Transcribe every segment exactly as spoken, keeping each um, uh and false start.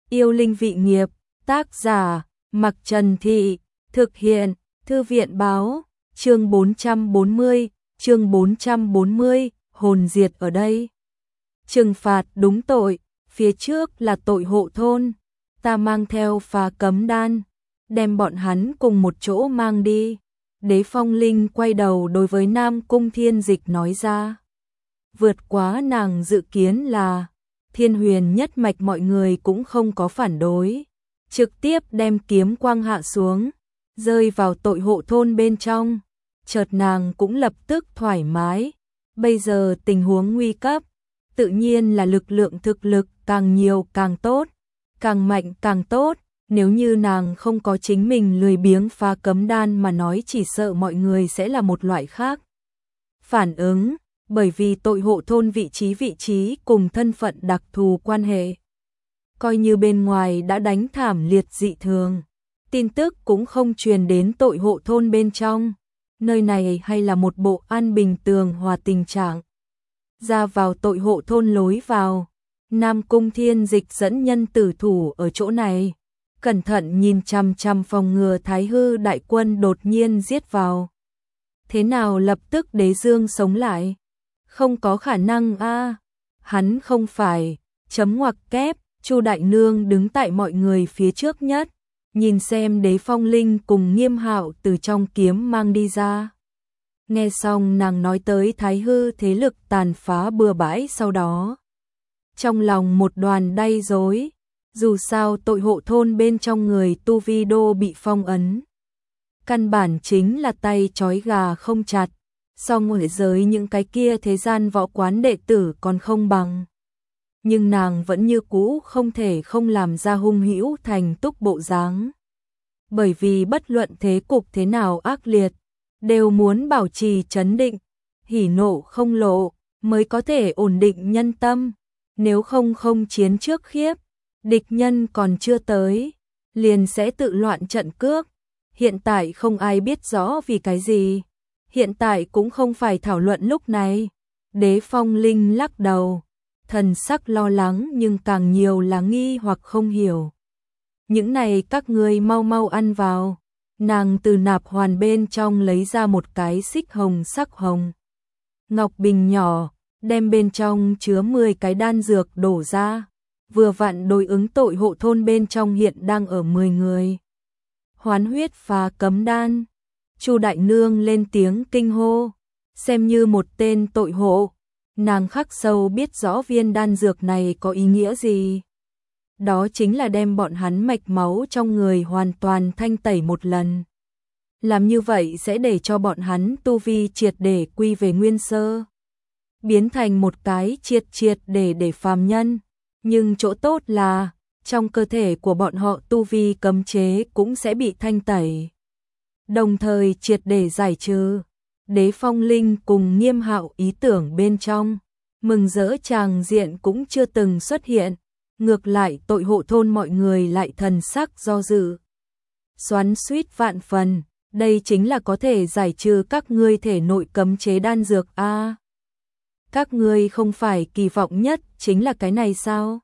Yêu linh vị nghiệp, tác giả, Mặc Trần Thị, thực hiện, Thư viện báo, chương bốn trăm bốn mươi, chương bốn trăm bốn mươi, hồn diệt ở đây. Trừng phạt đúng tội, phía trước là tội hộ thôn, ta mang theo phá cấm đan, đem bọn hắn cùng một chỗ mang đi. Đế Phong Linh quay đầu đối với Nam Cung Thiên Dịch nói ra. Vượt quá nàng dự kiến là Thiên Huyền nhất mạch mọi người cũng không có phản đối, trực tiếp đem kiếm quang hạ xuống, rơi vào tội hộ thôn bên trong. Chợt nàng cũng lập tức thoải mái, bây giờ tình huống nguy cấp, tự nhiên là lực lượng thực lực càng nhiều càng tốt, càng mạnh càng tốt. Nếu như nàng không có chính mình lười biếng phá cấm đan mà nói, chỉ sợ mọi người sẽ là một loại khác phản ứng, bởi vì tội hộ thôn vị trí vị trí cùng thân phận đặc thù quan hệ. Coi như bên ngoài đã đánh thảm liệt dị thường, tin tức cũng không truyền đến tội hộ thôn bên trong, nơi này hay là một bộ an bình tường hòa tình trạng. Ra vào tội hộ thôn lối vào, Nam Cung Thiên Dịch dẫn nhân tử thủ ở chỗ này, cẩn thận nhìn chằm chằm phòng ngừa Thái Hư đại quân đột nhiên giết vào. Thế nào lập tức Đế Dương sống lại? Không có khả năng a, à, hắn không phải, chấm ngoặc kép, Chu đại nương đứng tại mọi người phía trước nhất, nhìn xem Đế Phong Linh cùng Nghiêm Hạo từ trong kiếm mang đi ra. Nghe xong nàng nói tới Thái Hư thế lực tàn phá bừa bãi sau đó, trong lòng một đoàn đay rối. Dù sao tội hộ thôn bên trong người tu vi đô bị phong ấn, căn bản chính là tay trói gà không chặt, so ngồi giới những cái kia thế gian võ quán đệ tử còn không bằng. Nhưng nàng vẫn như cũ không thể không làm ra hung hữu thành túc bộ dáng, bởi vì bất luận thế cục thế nào ác liệt, đều muốn bảo trì trấn định, hỉ nộ không lộ, mới có thể ổn định nhân tâm, nếu không không chiến trước khiếp. Địch nhân còn chưa tới, liền sẽ tự loạn trận cước. Hiện tại không ai biết rõ vì cái gì, hiện tại cũng không phải thảo luận lúc này. Đế Phong Linh lắc đầu, thần sắc lo lắng nhưng càng nhiều là nghi hoặc không hiểu. Những này các ngươi mau mau ăn vào. Nàng từ nạp hoàn bên trong lấy ra một cái xích hồng sắc hồng ngọc bình nhỏ, đem bên trong chứa mười cái đan dược đổ ra. Vừa vặn đối ứng tội hộ thôn bên trong hiện đang ở mười người. Hoán huyết phá cấm đan. Chu đại nương lên tiếng kinh hô, xem như một tên tội hộ, nàng khắc sâu biết rõ viên đan dược này có ý nghĩa gì. Đó chính là đem bọn hắn mạch máu trong người hoàn toàn thanh tẩy một lần. Làm như vậy sẽ để cho bọn hắn tu vi triệt để quy về nguyên sơ, biến thành một cái triệt triệt để để phàm nhân. Nhưng chỗ tốt là, trong cơ thể của bọn họ tu vi cấm chế cũng sẽ bị thanh tẩy, đồng thời triệt để giải trừ. Đế Phong Linh cùng Nghiêm Hạo ý tưởng bên trong, mừng rỡ tràng diện cũng chưa từng xuất hiện, ngược lại tội hộ thôn mọi người lại thần sắc do dự. Xoắn xuýt vạn phần, đây chính là có thể giải trừ các ngươi thể nội cấm chế đan dược a. À, các ngươi không phải kỳ vọng nhất chính là cái này sao?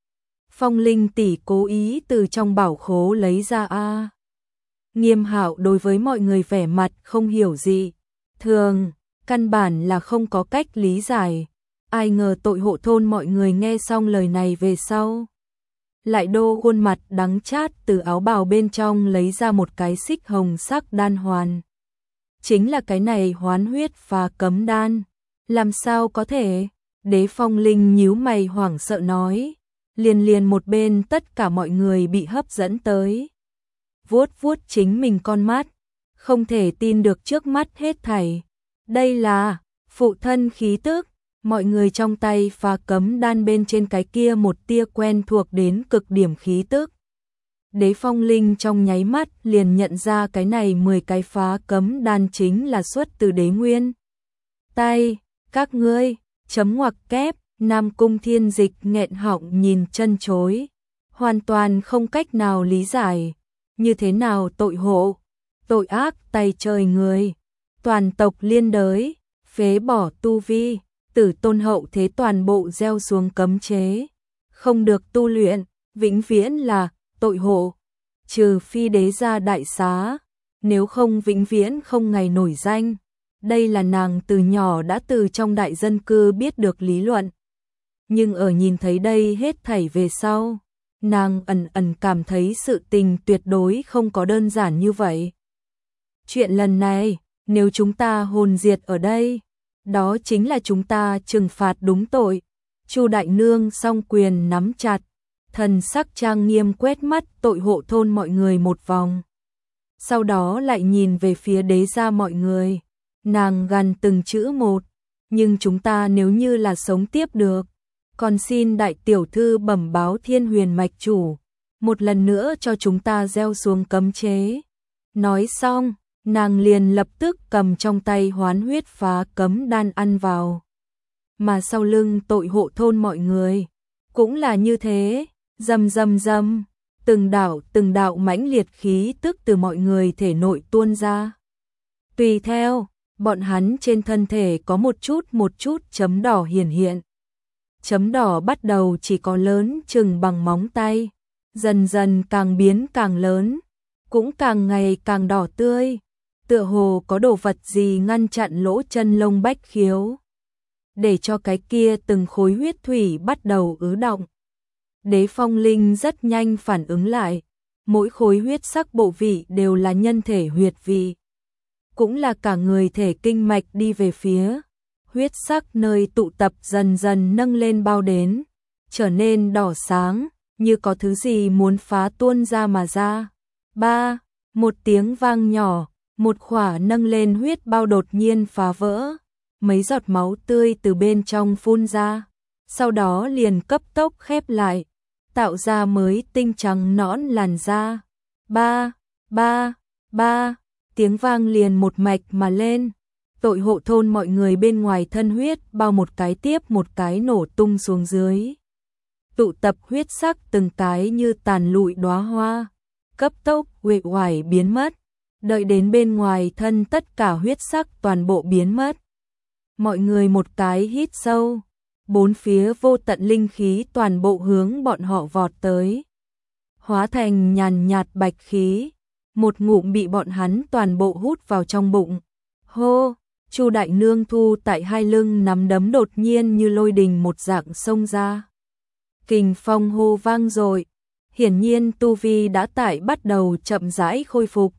Phong Linh tỷ cố ý từ trong bảo khố lấy ra a. À. Nghiêm Hạo đối với mọi người vẻ mặt không hiểu gì, thường, căn bản là không có cách lý giải. Ai ngờ tội hộ thôn mọi người nghe xong lời này về sau, lại đô khuôn mặt đắng chát từ áo bào bên trong lấy ra một cái xích hồng sắc đan hoàn. Chính là cái này hoán huyết phá cấm đan. Làm sao có thể? Đế Phong Linh nhíu mày hoảng sợ nói. Liền liền một bên tất cả mọi người bị hấp dẫn tới. Vuốt vuốt chính mình con mắt, không thể tin được trước mắt hết thảy. Đây là phụ thân khí tức. Mọi người trong tay phá cấm đan bên trên cái kia một tia quen thuộc đến cực điểm khí tức. Đế Phong Linh trong nháy mắt liền nhận ra cái này mười cái phá cấm đan chính là xuất từ Đế Nguyên. Tay, các ngươi, chấm ngoặc kép, Nam Cung Thiên Dịch nghẹn họng nhìn chân chối, hoàn toàn không cách nào lý giải, như thế nào tội hộ, tội ác tay trời người, toàn tộc liên đới, phế bỏ tu vi, tử tôn hậu thế toàn bộ gieo xuống cấm chế, không được tu luyện, vĩnh viễn là tội hộ, trừ phi đế gia đại xá, nếu không vĩnh viễn không ngày nổi danh. Đây là nàng từ nhỏ đã từ trong đại dân cư biết được lý luận. Nhưng ở nhìn thấy đây hết thảy về sau, nàng ẩn ẩn cảm thấy sự tình tuyệt đối không có đơn giản như vậy. Chuyện lần này, nếu chúng ta hồn diệt ở đây, đó chính là chúng ta trừng phạt đúng tội. Chu đại nương song quyền nắm chặt, thần sắc trang nghiêm quét mắt tội hộ thôn mọi người một vòng. Sau đó lại nhìn về phía đế gia mọi người, nàng gằn từng chữ một, nhưng chúng ta nếu như là sống tiếp được, còn xin đại tiểu thư bẩm báo Thiên Huyền mạch chủ, một lần nữa cho chúng ta gieo xuống cấm chế. Nói xong, nàng liền lập tức cầm trong tay hoán huyết phá cấm đan ăn vào. Mà sau lưng tội hộ thôn mọi người, cũng là như thế, rầm rầm rầm, từng đạo từng đạo mãnh liệt khí tức từ mọi người thể nội tuôn ra. Tùy theo, bọn hắn trên thân thể có một chút một chút chấm đỏ hiển hiện. Chấm đỏ bắt đầu chỉ có lớn chừng bằng móng tay, dần dần càng biến càng lớn, cũng càng ngày càng đỏ tươi, tựa hồ có đồ vật gì ngăn chặn lỗ chân lông bách khiếu, để cho cái kia từng khối huyết thủy bắt đầu ứ động. Đế Phong Linh rất nhanh phản ứng lại, mỗi khối huyết sắc bộ vị đều là nhân thể huyệt vị, cũng là cả người thể kinh mạch đi về phía huyết sắc nơi tụ tập dần dần nâng lên bao đến, trở nên đỏ sáng, như có thứ gì muốn phá tuôn ra mà ra. Ba, một tiếng vang nhỏ, một khỏa nâng lên huyết bao đột nhiên phá vỡ, mấy giọt máu tươi từ bên trong phun ra, sau đó liền cấp tốc khép lại, tạo ra mới tinh trắng nõn làn da. Ba, ba, ba, tiếng vang liền một mạch mà lên. Tội hộ thôn mọi người bên ngoài thân huyết bao một cái tiếp một cái nổ tung xuống dưới. Tụ tập huyết sắc từng cái như tàn lụi đóa hoa, cấp tốc uể oải biến mất, đợi đến bên ngoài thân tất cả huyết sắc toàn bộ biến mất. Mọi người một cái hít sâu, bốn phía vô tận linh khí toàn bộ hướng bọn họ vọt tới, hóa thành nhàn nhạt bạch khí, một ngụm bị bọn hắn toàn bộ hút vào trong bụng. Hô! Chu đại nương thu tại hai lưng nắm đấm đột nhiên như lôi đình một dạng xông ra. Kình phong hô vang rồi, hiển nhiên tu vi đã tại bắt đầu chậm rãi khôi phục.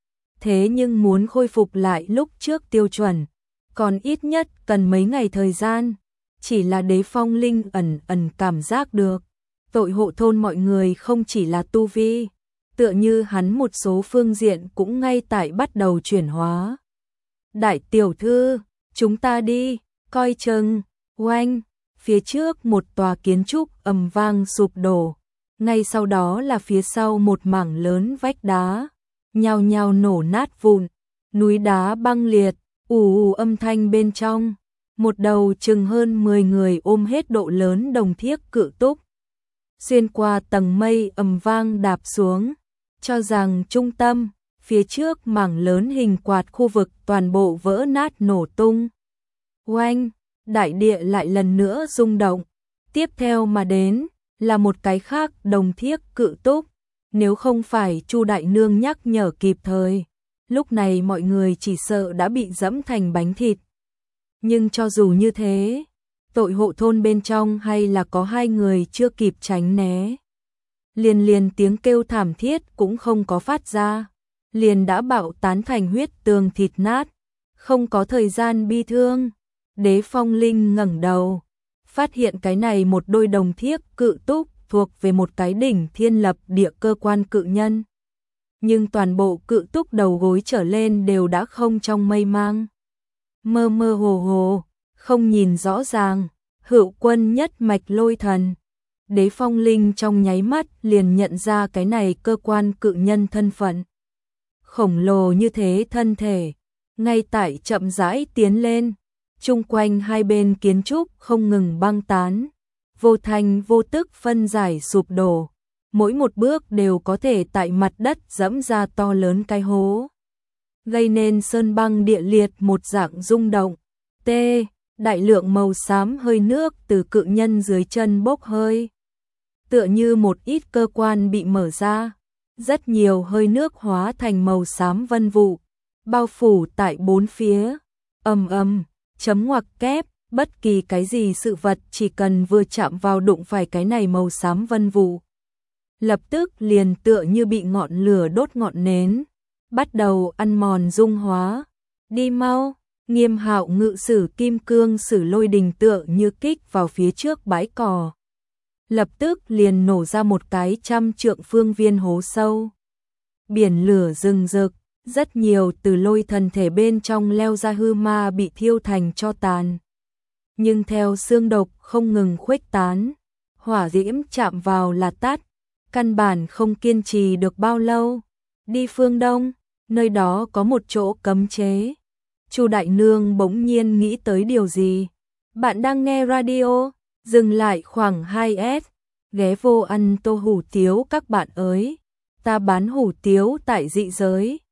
Thế nhưng muốn khôi phục lại lúc trước tiêu chuẩn, còn ít nhất cần mấy ngày thời gian, chỉ là Đế Phong Linh ẩn ẩn cảm giác được. Tội hộ thôn mọi người không chỉ là tu vi, tựa như hắn một số phương diện cũng ngay tại bắt đầu chuyển hóa. Đại tiểu thư, chúng ta đi, coi chừng, oanh, phía trước một tòa kiến trúc ầm vang sụp đổ, ngay sau đó là phía sau một mảng lớn vách đá, nhao nhao nổ nát vụn, núi đá băng liệt, ù ù âm thanh bên trong, một đầu chừng hơn mười người ôm hết độ lớn đồng thiếc cự túc, xuyên qua tầng mây ầm vang đạp xuống, cho rằng trung tâm, phía trước mảng lớn hình quạt khu vực toàn bộ vỡ nát nổ tung. Oanh, đại địa lại lần nữa rung động, tiếp theo mà đến là một cái khác đồng thiếc cự túc, nếu không phải Chu đại nương nhắc nhở kịp thời, lúc này mọi người chỉ sợ đã bị dẫm thành bánh thịt. Nhưng cho dù như thế, tội hộ thôn bên trong hay là có hai người chưa kịp tránh né. Liền liền tiếng kêu thảm thiết cũng không có phát ra, liền đã bạo tán thành huyết tường thịt nát, không có thời gian bi thương. Đế Phong Linh ngẩng đầu, phát hiện cái này một đôi đồng thiếc cự túc thuộc về một cái đỉnh thiên lập địa cơ quan cự nhân. Nhưng toàn bộ cự túc đầu gối trở lên đều đã không trong mây mang. Mơ mơ hồ hồ, không nhìn rõ ràng, Hữu Quân nhất mạch lôi thần. Đế Phong Linh trong nháy mắt liền nhận ra cái này cơ quan cự nhân thân phận. Khổng lồ như thế thân thể, ngay tại chậm rãi tiến lên, chung quanh hai bên kiến trúc không ngừng băng tán, vô thành vô tức phân giải sụp đổ, mỗi một bước đều có thể tại mặt đất dẫm ra to lớn cái hố, gây nên sơn băng địa liệt một dạng rung động. T, đại lượng màu xám hơi nước từ cự nhân dưới chân bốc hơi. tựa như một ít cơ quan bị mở ra, rất nhiều hơi nước hóa thành màu xám vân vụ, bao phủ tại bốn phía. Ầm ầm, chấm ngoặc kép, bất kỳ cái gì sự vật chỉ cần vừa chạm vào đụng phải cái này màu xám vân vụ, lập tức liền tựa như bị ngọn lửa đốt ngọn nến, bắt đầu ăn mòn dung hóa. Đi mau, Nghiêm Hạo ngự sử kim cương sử lôi đình tựa như kích vào phía trước bãi cỏ. Lập tức liền nổ ra một cái trăm trượng phương viên hố sâu. Biển lửa rừng rực, rất nhiều từ lôi thần thể bên trong leo ra hư ma bị thiêu thành tro tàn. Nhưng theo xương độc không ngừng khuếch tán, hỏa diễm chạm vào là tắt, căn bản không kiên trì được bao lâu. Đi phương đông, nơi đó có một chỗ cấm chế. Chu Đại Nương bỗng nhiên nghĩ tới điều gì. Bạn đang nghe radio, dừng lại khoảng hai S, ghé vô ăn tô hủ tiếu các bạn ơi. Ta bán hủ tiếu tại dị giới.